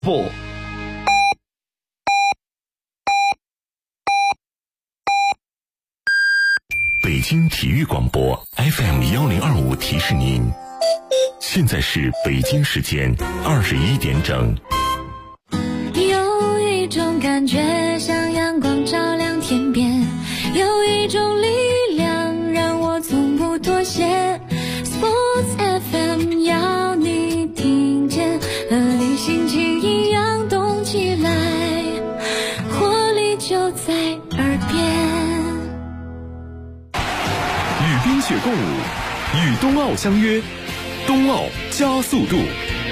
不。 北京体育广播 FM1025提示您，现在是北京时间21点整。 有一种感觉像阳光照亮天边，有一种力量让我从不妥协。 Sports FM 要你听见，和你心情一样动起来，活力就在耳边。 与冰雪共舞，与冬奥相约，冬奥加速度。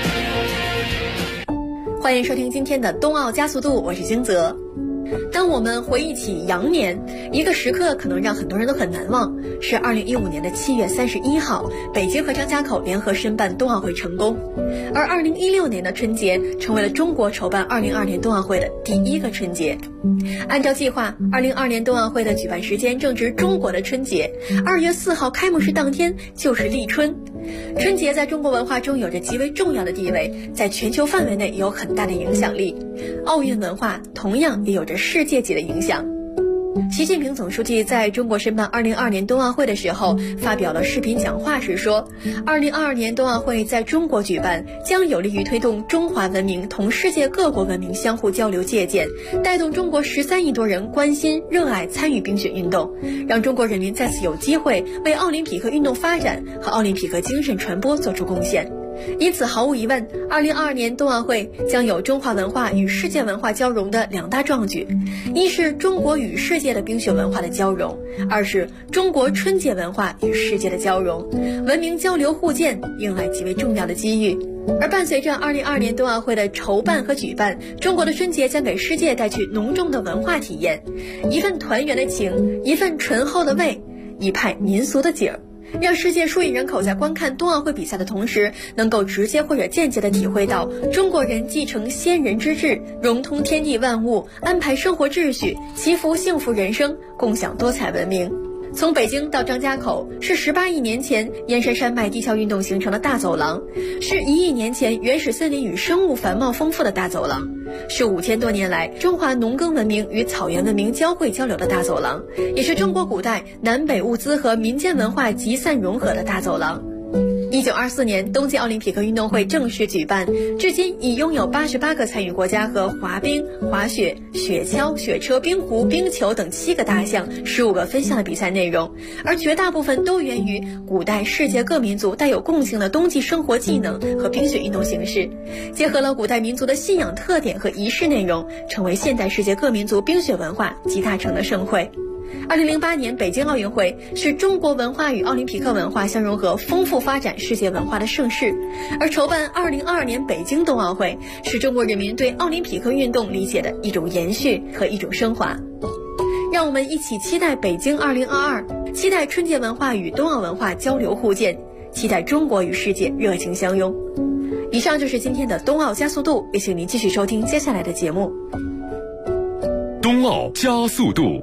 欢迎收听今天的冬奥加速度，我是金泽。当我们回忆起羊年，一个时刻可能让很多人都很难忘，是2015年的7月31号，北京和张家口联合申办冬奥会成功。而2016年的春节成为了中国筹办2022年冬奥会的第一个春节。按照计划，2022年冬奥会的举办时间正值中国的春节，2月4号开幕式当天就是立春。春节在中国文化中有着极为重要的地位，在全球范围内有很大的影响力。奥运文化同样也有着世界级的影响。习近平总书记在中国申办2022年冬奥会的时候发表了视频讲话时说，2022年冬奥会在中国举办，将有利于推动中华文明同世界各国文明相互交流借鉴，带动中国13亿多人关心、热爱、参与冰雪运动，让中国人民再次有机会为奥林匹克运动发展和奥林匹克精神传播做出贡献。因此，毫无疑问，2022年冬奥会将有中华文化与世界文化交融的两大壮举：一是中国与世界的冰雪文化的交融，二是中国春节文化与世界的交融，文明交流互鉴，迎来极为重要的机遇。而伴随着2022年冬奥会的筹办和举办，中国的春节将给世界带去浓重的文化体验，一份团圆的情，一份醇厚的味，一派民俗的景儿。让世界数亿人口在观看冬奥会比赛的同时，能够直接或者间接地体会到中国人继承先人之志，融通天地万物，安排生活秩序，祈福幸福人生，共享多彩文明。从北京到张家口，是18亿年前燕山山脉地壳运动形成的大走廊，是1亿年前原始森林与生物繁茂丰富的大走廊，是5000多年来中华农耕文明与草原文明交汇交流的大走廊，也是中国古代南北物资和民间文化集散融合的大走廊。1924年冬季奥林匹克运动会正式举办，至今已拥有88个参与国家和滑冰、滑雪、雪橇、雪车、冰壶、冰球等7个大项、15个分项的比赛内容，而绝大部分都源于古代世界各民族带有共性的冬季生活技能和冰雪运动形式，结合了古代民族的信仰特点和仪式内容，成为现代世界各民族冰雪文化集大成的盛会。2008年北京奥运会是中国文化与奥林匹克文化相融合、丰富发展世界文化的盛世，而筹办2022年北京冬奥会是中国人民对奥林匹克运动理解的一种延续和一种升华。让我们一起期待北京2022，期待春节文化与冬奥文化交流互鉴，期待中国与世界热情相拥。以上就是今天的冬奥加速度，也请您继续收听接下来的节目。 冬奥加速度。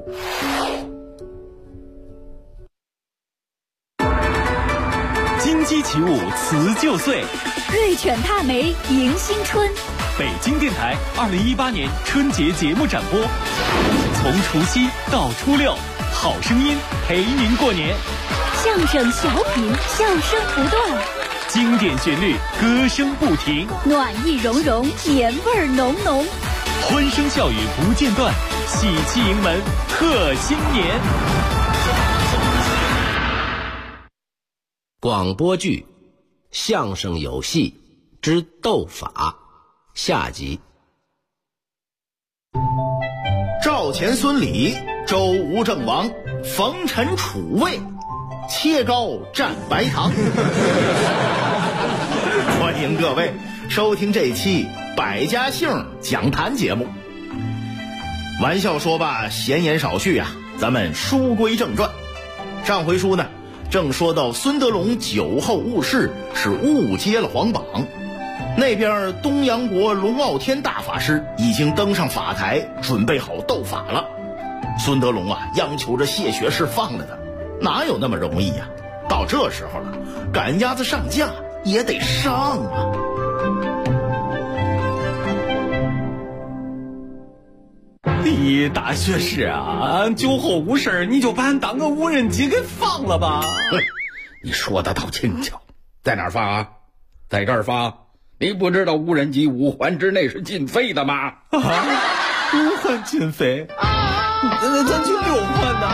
金鸡起舞辞旧岁， 瑞犬踏梅迎新春。 北京电台2018年春节节目展播，从除夕到初六，好声音陪您过年。 相声小品，笑声不断， 经典旋律，歌声不停， 暖意融融，年味儿浓浓， 欢声笑语不间断，喜气迎门贺新年。 广播剧《相声有戏之斗法》下集。 赵钱孙李，周吴郑王，冯陈楚魏，切糕蘸白糖。欢迎各位收听这期百家姓讲坛节目。玩笑说罢，闲言少叙啊，咱们书归正传。上回书呢，正说到孙德龙酒后误事，是误接了皇榜。那边东阳国龙傲天大法师已经登上法台，准备好斗法了。孙德龙啊，央求着谢学士放了他，哪有那么容易呀？到这时候了，赶鸭子上架也得上啊。 咦，大学士啊，酒后误事，你就把俺当个无人机给放了吧？ 你说的倒轻巧，在哪儿放啊？在这儿放。你不知道无人机5环之内是禁飞的吗 ？5环禁飞？那咱去6环呢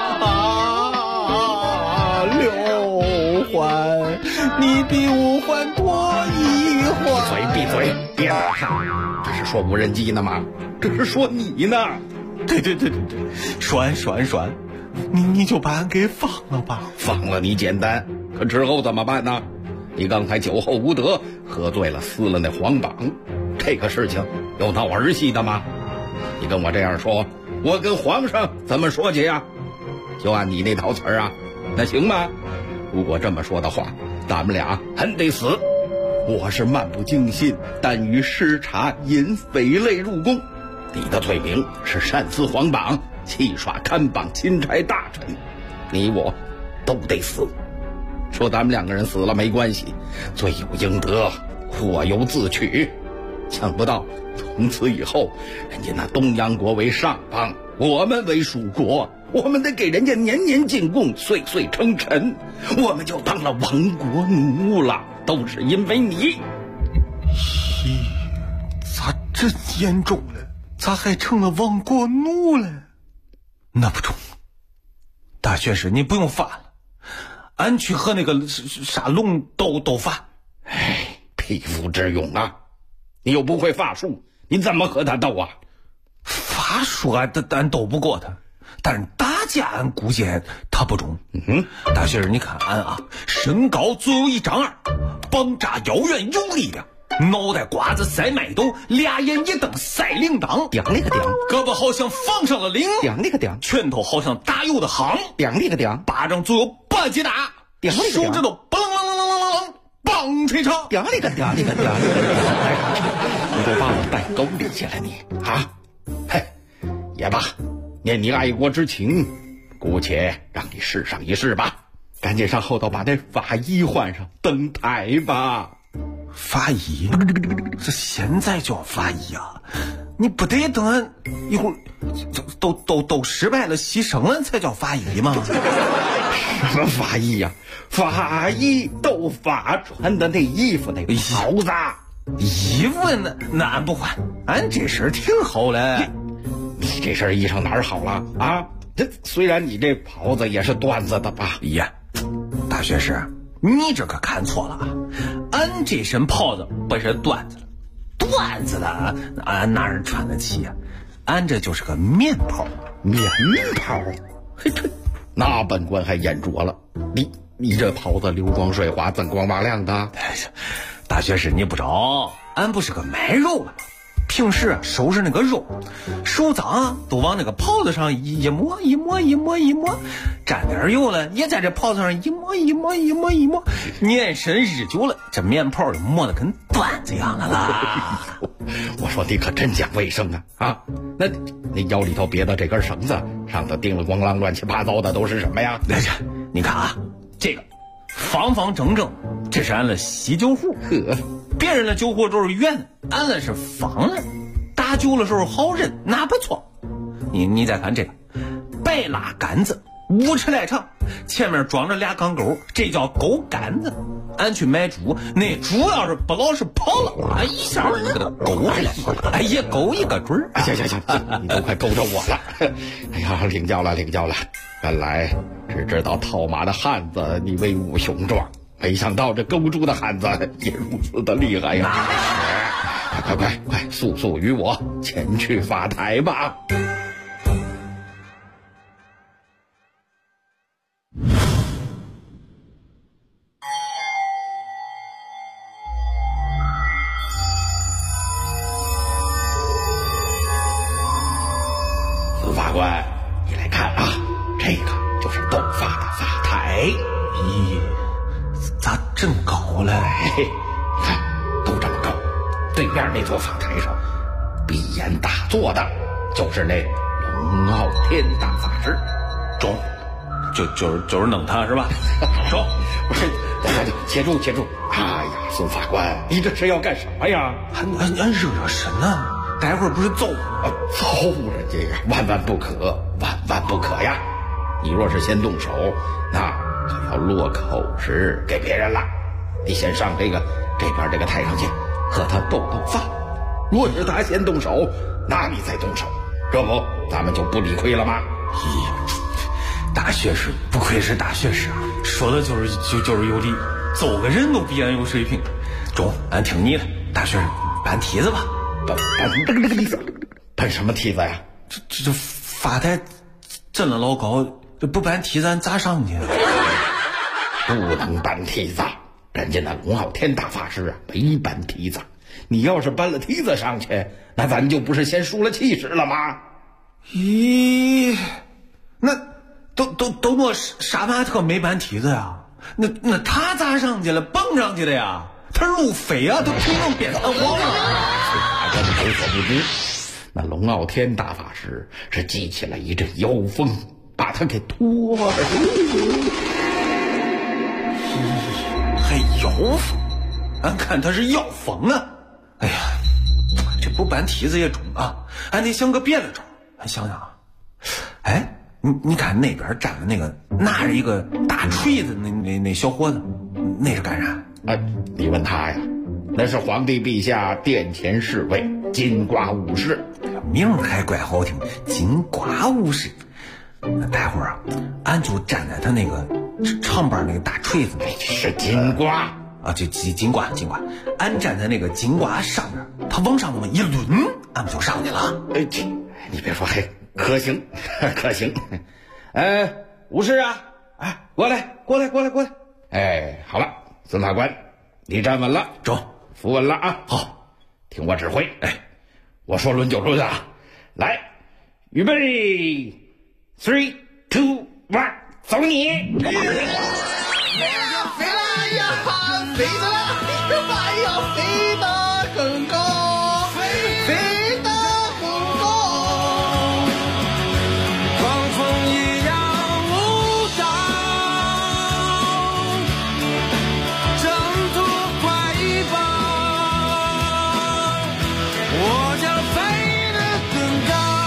？6环，你比5环多1环。 闭嘴，别打岔！这是说无人机呢吗？这是说你呢。 对，说完，你就把俺给放了吧。 放了你简单，可之后怎么办呢？你刚才酒后无德，喝醉了撕了那黄榜，这个事情有闹儿戏的吗？你跟我这样说，我跟皇上怎么说去呀？就按你那套词儿啊，那行吗？如果这么说的话，咱们俩还得死。我是漫不经心，但与视察引匪类入宫。你的罪名是擅撕黄榜，戏耍看榜钦差大臣，你我都得死。说咱们2个人死了没关系，罪有应得，祸有自取。想不到从此以后，人家那东洋国为上邦，我们为属国，我们得给人家年年进贡，岁岁称臣，我们就当了亡国奴了，都是因为你。 咦，咋这严重了？咋还成了亡国奴了？那不中，大学士你不用发了，俺去和那个沙龙斗法。 哎，匹夫之勇啊！你又不会法术，你怎么和他斗啊？ 法术咱斗不过他，但是打架俺估计他不中。大学士你看俺啊，身高足有1丈2，膀扎腰圆有力量，脑袋瓜子塞麦斗，俩眼一瞪赛铃铛， 顶那个顶， 胳膊好像放上了铃， 顶那个顶， 拳头好像打油的夯， 顶那个顶， 巴掌足有8级大， 顶那个手指头嘣啷啷啷啷啷啷棒槌长， 顶那个顶那个顶，你都把我带沟里去了你啊！嘿，也罢，念你爱国之情，姑且让你试上一试吧。赶紧上后头把那法衣换上，登台吧。 法医？这现在就要法医啊？你不得等俺一会儿都失败了牺牲了才叫法医吗？ 什么法医呀？法医斗法穿的那衣服那个袍子， 衣服那俺不换，俺这身挺好嘞。 你这身衣裳哪儿好了啊？这虽然你这袍子也是缎子的吧？ 呀，大学士，你这可看错了啊！俺这身袍子不是缎子了，缎子的俺哪儿穿得起啊？俺这就是个棉袍。 棉袍？嘿，这那本官还眼拙了。你这袍子流光水滑，锃光瓦亮的。 大学士你不知道，俺不是个卖肉的吗？平时收拾那个肉，手脏都往那个袍子上一抹，沾点油了也在这袍子上一抹，年深日久了，这棉袍就磨得跟缎子一样的啦。 我说你可真讲卫生啊！那腰里头别的这根绳子上头钉了咣啷乱七八糟的都是什么呀？ 你看啊，这个方方正正，这是俺的喜酒壶。别人的酒壶都是圆的，俺的是方的，打酒的时候好认，那不错。你再看这个白蜡杆子，5尺来长，前面装着2钢钩，这叫钩杆子。俺去买猪，那猪要是不老实跑了，一下就给它勾回来，也勾一个准儿。 行，你都快勾着我了。哎呀，领教了。原来只知道套马的汉子你威武雄壮，没想到这勾猪的汉子也如此的厉害呀！快，速与我前去法台吧。法官，你来看啊，这个就是斗法的法台。 咦，咋这么高了？ 你看，都这么高。对面那座法台上，闭眼打坐的，就是那龙傲天大法师。 中，就是弄他是吧？中， 不是，且住！哎呀，孙法官，你这是要干什么呀？ 俺热身呢。 待会儿不是揍揍人家呀，万万不可，万万不可呀！你若是先动手，那可要落口实给别人了。你先上这边这个台上去，和他斗斗法。若是他先动手，那你再动手，这不咱们就不理亏了吗？ 大学士不愧是大学士啊，说的就是有理，揍个人都比俺有水平。中，俺听你的，大学士搬梯子吧。 搬梯子？搬什么梯子呀？ 这法台震了老高，这不搬梯子咱咋上去？ 不能搬梯子，人家那龙傲天大法师啊没搬梯子。你要是搬了梯子上去，那咱就不是先输了气势了吗？ 咦，那都我杀马特没搬梯子呀？那他咋上去了？蹦上去的呀？他路飞啊，都推动变弹簧了。 大家都有所不知，那龙傲天大法师是激起了一阵妖风，把他给拖了。 还妖风？俺看他是妖风啊！哎呀，这不搬梯子也中啊，俺得想个别的招。俺想想啊，哎，你看那边站的那个拿着一个大锤子那小伙子，那是干啥？ 你问他呀，那是皇帝陛下殿前侍卫金瓜武士， 名还怪好听，金瓜武士。那待会儿啊，俺就站在他那个长板那个大锤子， 是金瓜啊，就金瓜，俺站在那个金瓜上面，他往上那么一抡，俺们就上去了。 你别说，嘿，可行。武士啊，过来。好了，孙法官，你站稳了， 走， 扶稳了啊。 好， 听我指挥。我说抡就抡啊！来，预备 ，3, 2, 1，走你！ 飞了呀，飞得来呀，飞得更高，飞得更高，狂风一样舞蹈，征途怀抱，我将飞得更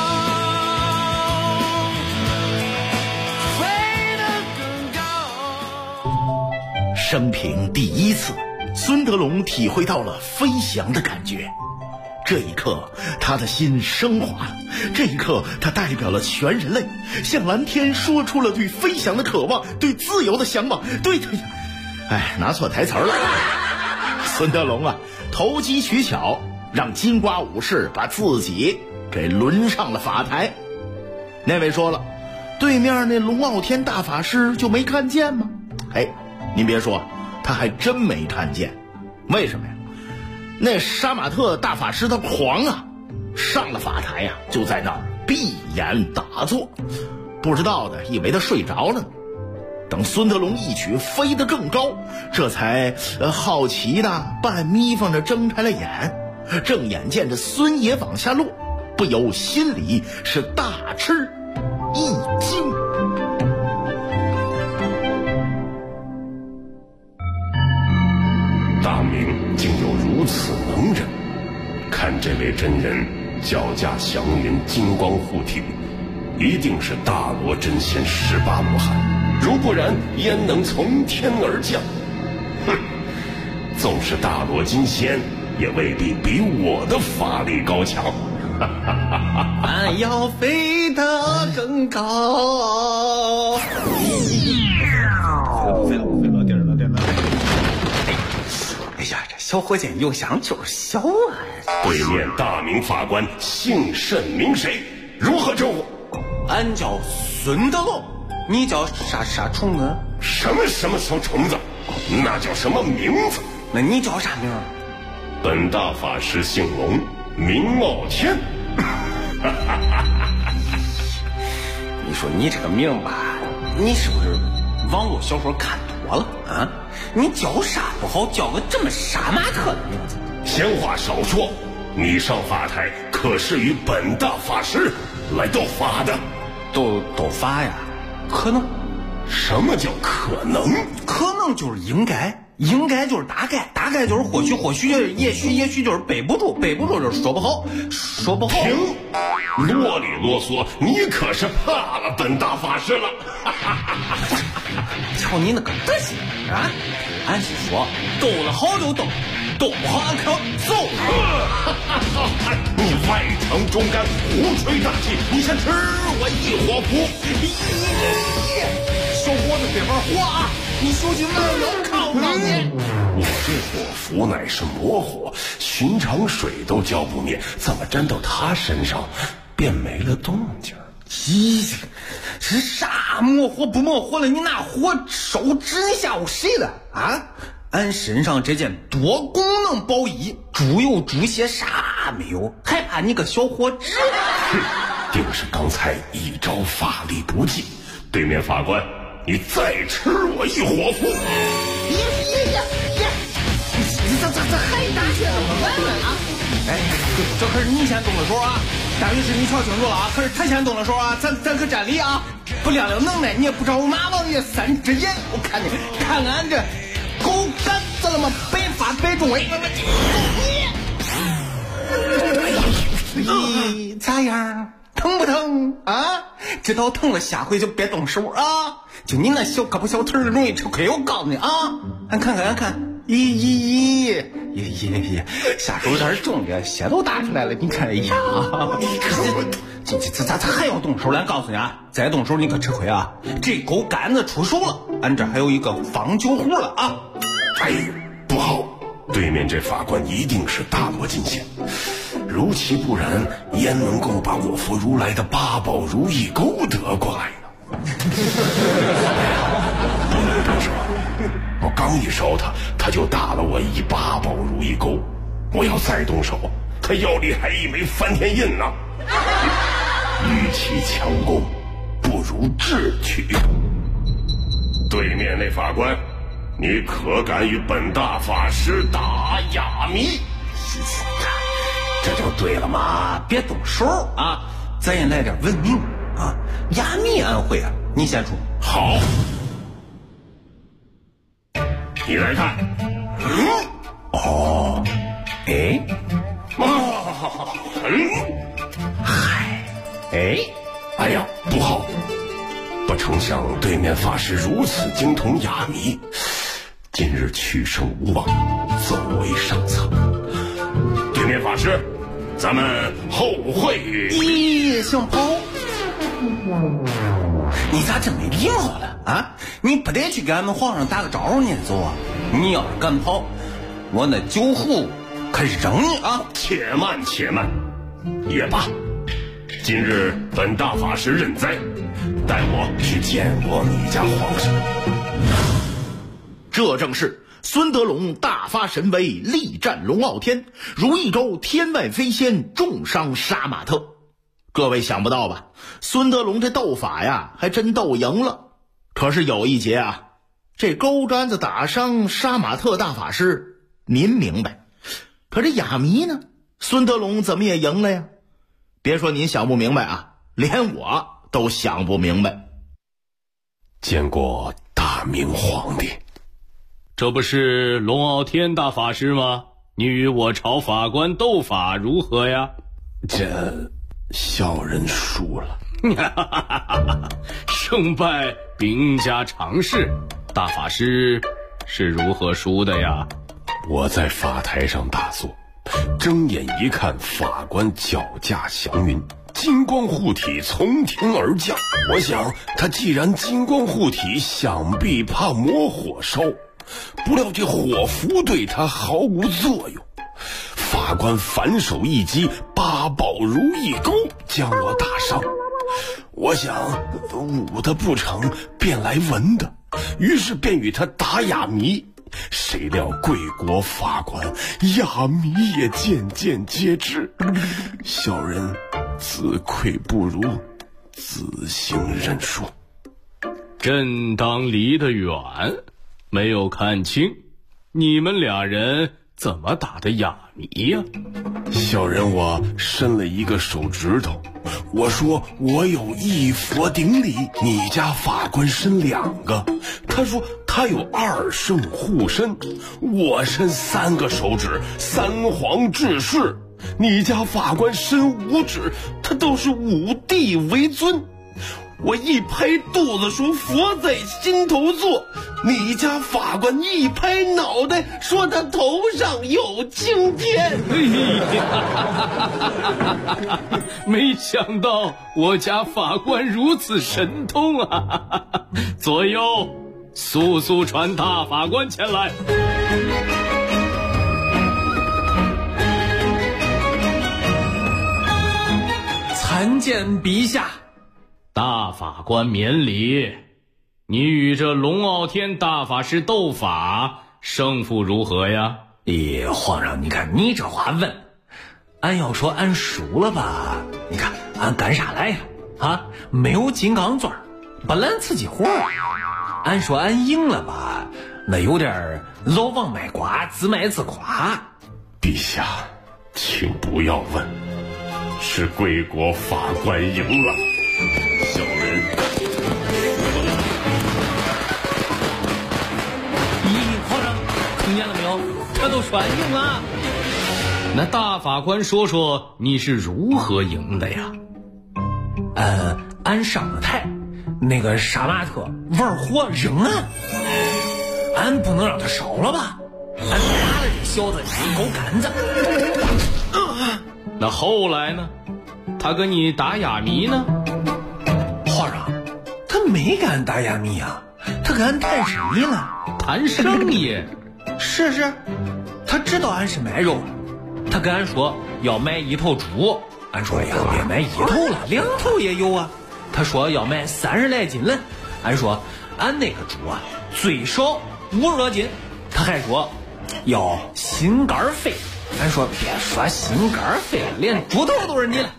高，飞得更高。生平第一次，孙德龙体会到了飞翔的感觉。这一刻，他的心升华了。这一刻，他代表了全人类，向蓝天说出了对飞翔的渴望，对自由的向往，对他呀，拿错台词了。孙德龙啊，投机取巧，让金瓜武士把自己给轮上了法台。那位说了，对面那龙傲天大法师就没看见吗？您别说，他还真没看见。为什么呀？那杀马特大法师他狂啊，上了法台呀，就在那儿闭眼打坐，不知道的以为他睡着了呢。等孙德龙一曲飞得更高，这才好奇的半眯缝着睁开了眼，正眼见着孙爷往下落，不由心里是大吃一惊。 大明竟有如此能人，看这位真人脚驾祥云，金光护体，一定是大罗真仙18罗汉，如不然焉能从天而降？哼，纵是大罗金仙，也未必比我的法力高强。 俺要飞得更高。飞了，颠了。哎呀，这小伙计又想就是小啊！ 对面大明法官姓甚名谁？如何称呼？ 俺叫孙德龙，你叫啥虫子？ 什么小虫子？那叫什么名字？ 那你叫啥名？ 本大法师姓龙，名傲天。 你说你这个名吧，你是不是网络小说看多了啊？你叫啥不好，叫个这么杀马特的名字？ 闲话少说，你上法台可是与本大法师来斗法的。 斗法呀？可能？ 什么叫可能？ 可能就是应该。 应该就是大概就是或许就是也许就是背不住就是说不好。 停！啰里啰嗦，你可是怕了本大法师了。 瞧你那个德行啊！俺是说，斗了好就斗，斗不好俺可揍。 你外强中干，胡吹大气，你先吃我一火扑！ 小伙子别玩火啊！你小心哪有靠上你！ 我这火符乃是魔火，寻常水都浇不灭，怎么沾到他身上便没了动静？ 咦，是啥魔火不魔火了？你拿火烧纸吓唬谁了啊？俺身上这件多功能宝衣，猪油猪血啥没有，还怕你个小伙子？ 定是刚才一招法力不济。对面法官，你再吃我一火符！ 这还打起来了吗？啊！哎，这可是你先动的手啊！大律师，你瞧清楚了啊！可是他先动的手啊！咱可占理啊！不亮亮能耐，你也不知道马王爷三只眼，我看你看俺这狗杆子了吗？百发百中威！咦，咋样？疼不疼啊？知道疼了，下回就别动手啊！就你那小胳膊小腿容易吃亏，我告诉你啊！俺看，咦，下手有点重的，血都打出来了，你看，哎呀，这咋还要动手了？俺告诉你啊，再动手你可吃亏啊！这狗杆子出手了，俺这还有一个方酒壶了啊！ 哎，不好，对面这法官一定是大罗金仙，如其不然，焉能够把我佛如来的八宝如意钩得过来呢？不能动手，我刚一烧他就打了我一八宝如意钩，我要再动手，他腰里还一枚翻天印呢。与其强攻，不如智取。对面那法官，你可敢与本大法师打哑谜？ 这就对了嘛，别动手啊，咱也来点文明啊。哑谜俺会啊，你先出。 好，你来看。哎呀，不好！不成想对面法师如此精通哑谜，今日取胜无望，走为上策。对面法师，咱们后会。 咦，想跑？你咋这没礼貌了啊？你不得去给俺们皇上打个招呼你走啊？你要是敢跑，我那酒壶可扔你啊！ 且慢，也罢。今日本大法师认栽，带我去见过你家皇上。 这正是孙德龙大发神威，力战龙傲天，如意钩天外飞仙，重伤杀马特。各位想不到吧？孙德龙这斗法呀，还真斗赢了。可是有一节啊，这钩杆子打伤杀马特大法师，您明白。可这哑谜呢，孙德龙怎么也赢了呀？别说您想不明白啊，连我都想不明白。 见过大明皇帝。 这不是龙傲天大法师吗？你与我朝法官斗法如何呀？ 这小人输了。 胜败兵家常事，大法师是如何输的呀？ 我在法台上打坐，睁眼一看，法官脚驾祥云，金光护体从天而降。我想他既然金光护体，想必怕魔火烧，不料这火符对他毫无作用。法官反手一击，八宝如意钩将我打伤。我想武的不成，便来文的，于是便与他打哑谜。谁料贵国法官哑谜也渐渐皆知，小人自愧不如，自行认输。 朕当离得远，没有看清你们俩人怎么打的哑谜呀？ 小人我伸了一个手指头，我说我有一佛顶礼，你家法官伸2个，他说他他有2圣护身，我伸3个手指，3皇治世。你家法官伸5指，他都是5帝为尊。我一拍肚子说佛在心头坐，你家法官一拍脑袋说他头上有青天。 没想到我家法官如此神通啊！左右，速速传大法官前来。 参见陛下。 大法官免礼，你与这龙傲天大法师斗法，胜负如何呀？ 皇上，你看你这话问，俺要说俺输了吧，你看俺干啥来了啊？没有金刚钻，不揽自己活。俺说俺赢了吧，那有点老王卖瓜，自卖自夸。 陛下，请不要问，是贵国法官赢了。小人皇上听见了没有？他都说俺赢了。 那大法官说说你是如何赢的呀？ 俺上了台，那个杀马特玩火扔俺不能让他烧了吧？俺打了这小子一口杆子。 那后来呢？他跟你打哑谜呢？ 皇上，他没跟俺打哑谜啊，他跟俺谈生意呢。 谈生意？ 是，他知道俺是卖肉，他跟俺说要买1头猪，俺说呀别买1头了，2头也有啊。他说要买30来斤了，俺说俺那个猪啊最少50多斤，他还说要心肝肺，俺说别说心肝肺了，连猪头都是你了。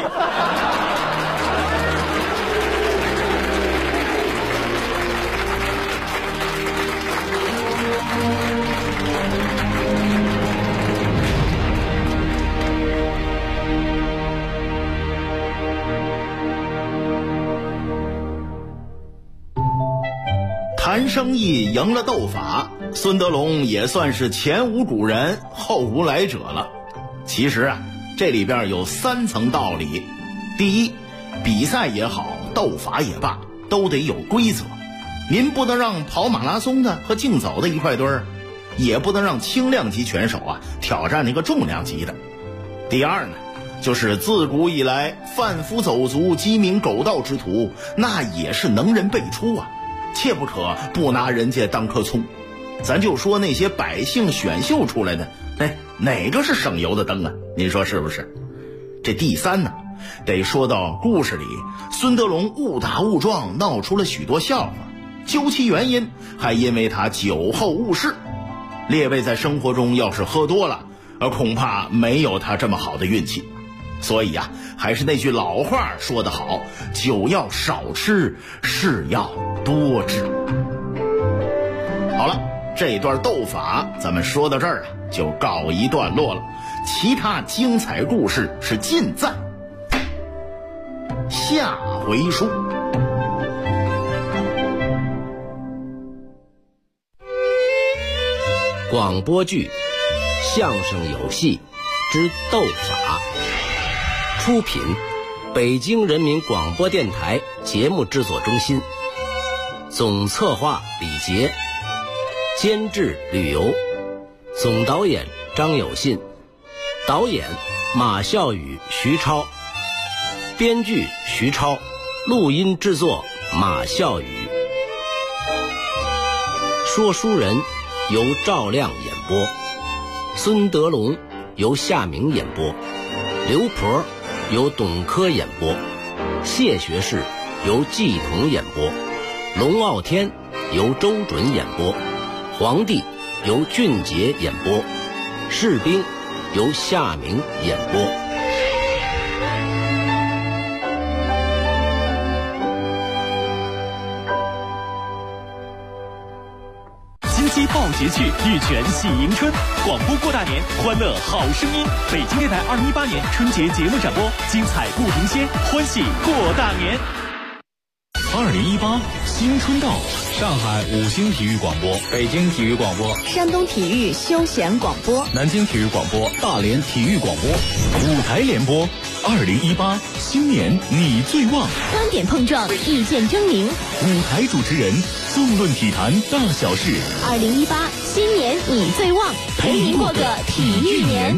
谈生意赢了斗法，孙德龙也算是前无古人后无来者了。其实啊，这里边有3层道理。第一，比赛也好，斗法也罢，都得有规则。您不能让跑马拉松的和竞走的一块堆儿，也不能让轻量级选手啊挑战那个重量级的。第二呢，就是自古以来贩夫走卒、鸡鸣狗盗之徒，那也是能人辈出啊，切不可不拿人家当棵葱。咱就说那些百姓选秀出来的，哪个是省油的灯啊？您说是不是？这第三呢，得说到故事里孙德龙误打误撞闹出了许多笑话，究其原因还因为他酒后误事。列位在生活中要是喝多了，恐怕没有他这么好的运气。所以啊，还是那句老话说得好，酒要少吃，事要多治。好了，这一段斗法咱们说到这儿啊，就告一段落了。其他精彩故事是尽在下回书。 广播剧《相声有戏之斗法》，出品北京人民广播电台节目制作中心，总策划李杰，监制吕游，总导演张有信，导演马孝宇、徐超，编剧徐超，录音制作马孝宇。说书人由赵亮演播，孙德龙由夏明演播，刘婆由董珂演播，谢学士由季彤演播，龙傲天由周准演播，皇帝由俊杰演播，士兵由夏明演播。 金鸡报捷趣，玉泉喜迎春，广播过大年，欢乐好声音。北京电台2018年春节节目展播，精彩不停歇，欢喜过大年。 2018新春到， 上海5星体育广播， 北京体育广播， 山东体育休闲广播， 南京体育广播， 大连体育广播 ，5台联播。2018新年你最旺， 观点碰撞，意见争鸣 ，5台主持人纵论体坛大小事。 2018新年你最旺，陪您过个体育年。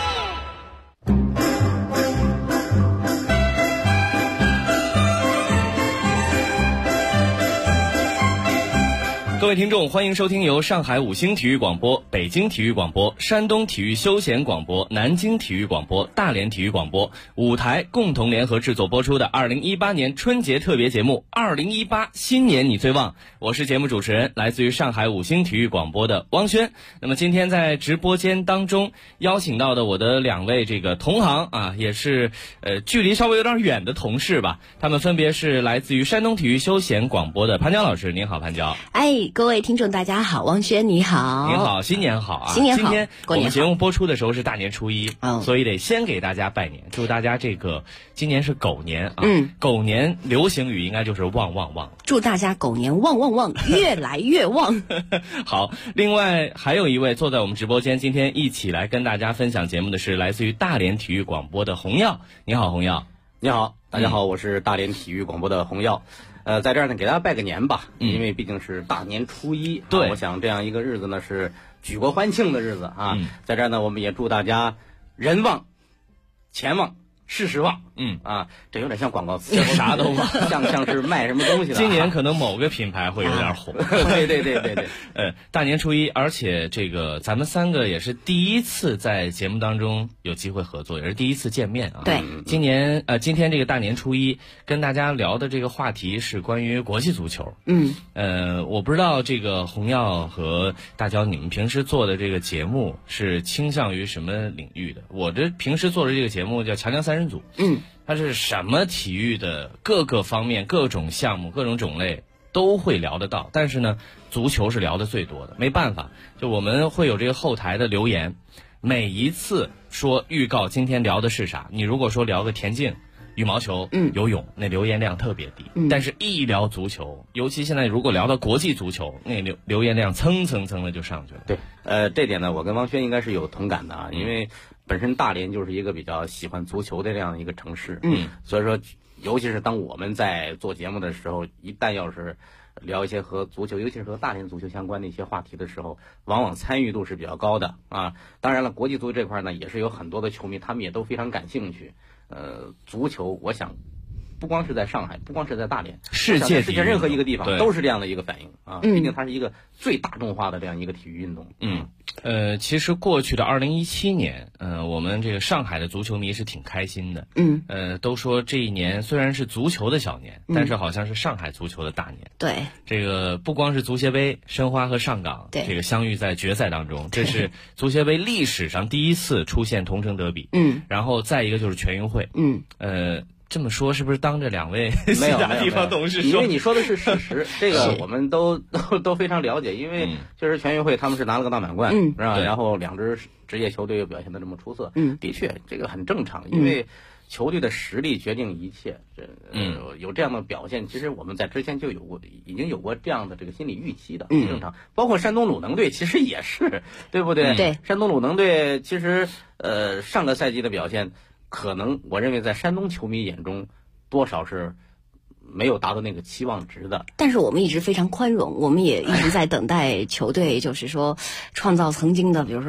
各位听众，欢迎收听由上海5星体育广播、北京体育广播、山东体育休闲广播、南京体育广播、大连体育广播5台共同联合制作播出的2018年春节特别节目2018新年你最旺。我是节目主持人，来自于上海5星体育广播的汪轩。那么今天在直播间当中邀请到的我的2位这个同行啊，也是距离稍微有点远的同事吧，他们分别是来自于山东体育休闲广播的潘娇老师。您好，潘娇。 各位听众大家好，汪轩你好。 您好，新年好啊！ 新年好。 今天我们节目播出的时候是大年初一，所以得先给大家拜年，祝大家这个今年是狗年啊。狗年流行语应该就是旺旺旺。 祝大家狗年旺旺旺，越来越旺。 好，另外还有一位坐在我们直播间，今天一起来跟大家分享节目的是来自于大连体育广播的洪耀。你好，洪耀。 你好，大家好，我是大连体育广播的洪耀。在这儿呢，给大家拜个年吧，因为毕竟是大年初一， 对， 我想这样一个日子呢是举国欢庆的日子啊。在这儿呢，我们也祝大家人旺、钱旺、事实旺。这有点像广告词， 啥都旺， 像是卖什么东西的。 今年可能某个品牌会有点火。 对。 大年初一，而且这个咱们3个也是第一次在节目当中有机会合作，也是第一次见面啊。 对， 今天这个大年初一跟大家聊的这个话题是关于国际足球。我不知道这个洪耀和大娇你们平时做的这个节目是倾向于什么领域的？我这平时做的这个节目叫强强三人组。它是什么体育的各个方面、各种项目、各种种类都会聊得到，但是呢，足球是聊得最多的。没办法，就我们会有这个后台的留言，每一次说预告今天聊的是啥，你如果说聊个田径、羽毛球、游泳，那留言量特别低。但是一聊足球，尤其现在如果聊到国际足球，那留言量蹭的就上去了。 对，这点呢，我跟汪轩应该是有同感的啊，因为本身大连就是一个比较喜欢足球的这样一个城市。所以说，尤其是当我们在做节目的时候，一旦要是聊一些和足球，尤其是和大连足球相关的一些话题的时候，往往参与度是比较高的啊。当然了，国际足球这块呢，也是有很多的球迷，他们也都非常感兴趣。足球，我想不光是在上海，不光是在大连，世界任何一个地方都是这样的一个反应啊。毕竟它是一个最大众化的这样一个体育运动。 其实过去的2017年，我们这个上海的足球迷是挺开心的。都说这一年虽然是足球的小年，但是好像是上海足球的大年。 对， 这个不光是足协杯，申花和上港这个相遇在决赛当中，这是足协杯历史上第一次出现同城德比。然后再一个就是全运会。这么说是不是当着2位其他地方董事说？ 因为你说的是事实，这个我们都非常了解。因为确实全运会他们是拿了个大满贯，是吧？然后2支职业球队又表现得这么出色，的确这个很正常，因为球队的实力决定一切。有这样的表现，其实我们在之前就已经有过这样的这个心理预期的，很正常。包括山东鲁能队其实也是，对不对？ 对， 山东鲁能队其实上个赛季的表现，可能我认为在山东球迷眼中多少是没有达到那个期望值的。 但是我们一直非常宽容，我们也一直在等待球队就是说创造曾经的比如说